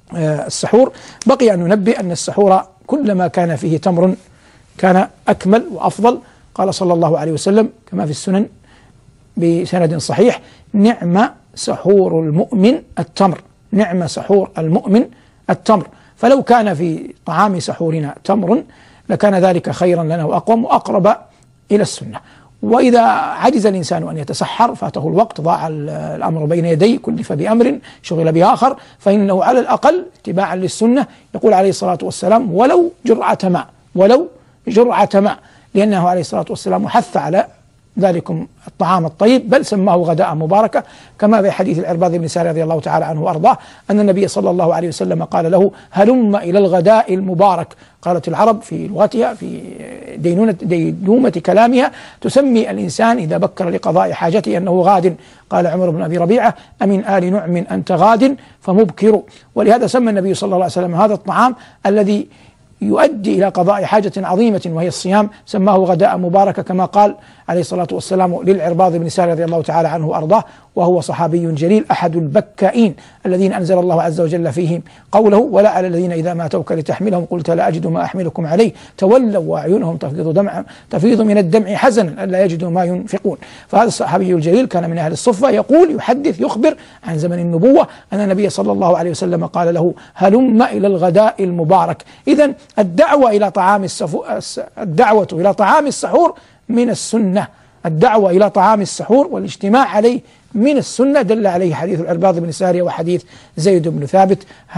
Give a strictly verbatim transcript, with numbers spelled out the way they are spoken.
السحور. بقي أن ننبه أن السحور كلما كان فيه تمر كان أكمل وأفضل. قال صلى الله عليه وسلم كما في السنن بسند صحيح: نعم سحور المؤمن التمر، نعم سحور المؤمن التمر. فلو كان في طعام سحورنا تمر لكان ذلك خيرا لنا وأقوم وأقرب إلى السنة. وإذا عجز الإنسان أن يتسحر، فاته الوقت، ضاع الأمر بين يديه، كلف بأمر شغل بآخر، فإنه على الأقل اتباعا للسنة يقول عليه الصلاة والسلام: ولو جرعة ماء، ولو جرعة ماء، لأنه عليه الصلاة والسلام حث على ذلكم الطعام الطيب، بل سماه غداء مباركة، كما في حديث العرباض بن سارية رضي الله تعالى عنه وأرضاه أن النبي صلى الله عليه وسلم قال له: هلم إلى الغداء المبارك. قالت العرب في لغتها في دينونة دينومة كلامها تسمي الإنسان إذا بكر لقضاء حاجته أنه غاد. قال عمر بن أبي ربيعة: أمن آل نعم أنت غاد فمبكر. ولهذا سمى النبي صلى الله عليه وسلم هذا الطعام الذي يؤدي إلى قضاء حاجة عظيمة وهي الصيام، سماه غداء مباركة، كما قال عليه الصلاة والسلام للعرباض بن سارية رضي الله تعالى عنه وأرضاه، وهو صحابي جليل أحد البكائين الذين أنزل الله عز وجل فيهم قوله: ولا على الذين إذا ما أتوك لتحملهم قلت لا أجد ما أحملكم عليه تولوا وأعينهم تفيض دمع تفيض من الدمع حزنا ألا يجدوا ما ينفقون. فهذا الصحابي الجليل كان من أهل الصفة، يقول يحدث يخبر عن زمن النبوة أن النبي صلى الله عليه وسلم قال له: هلم إلى الغداء المبارك. إذن الدعوة إلى طعام السفو... الدعوة إلى طعام السحور من السنة، الدعوة إلى طعام السحور والاجتماع عليه من السنة، دل عليه حديث العرباض بن سارية وحديث زيد بن ثابت.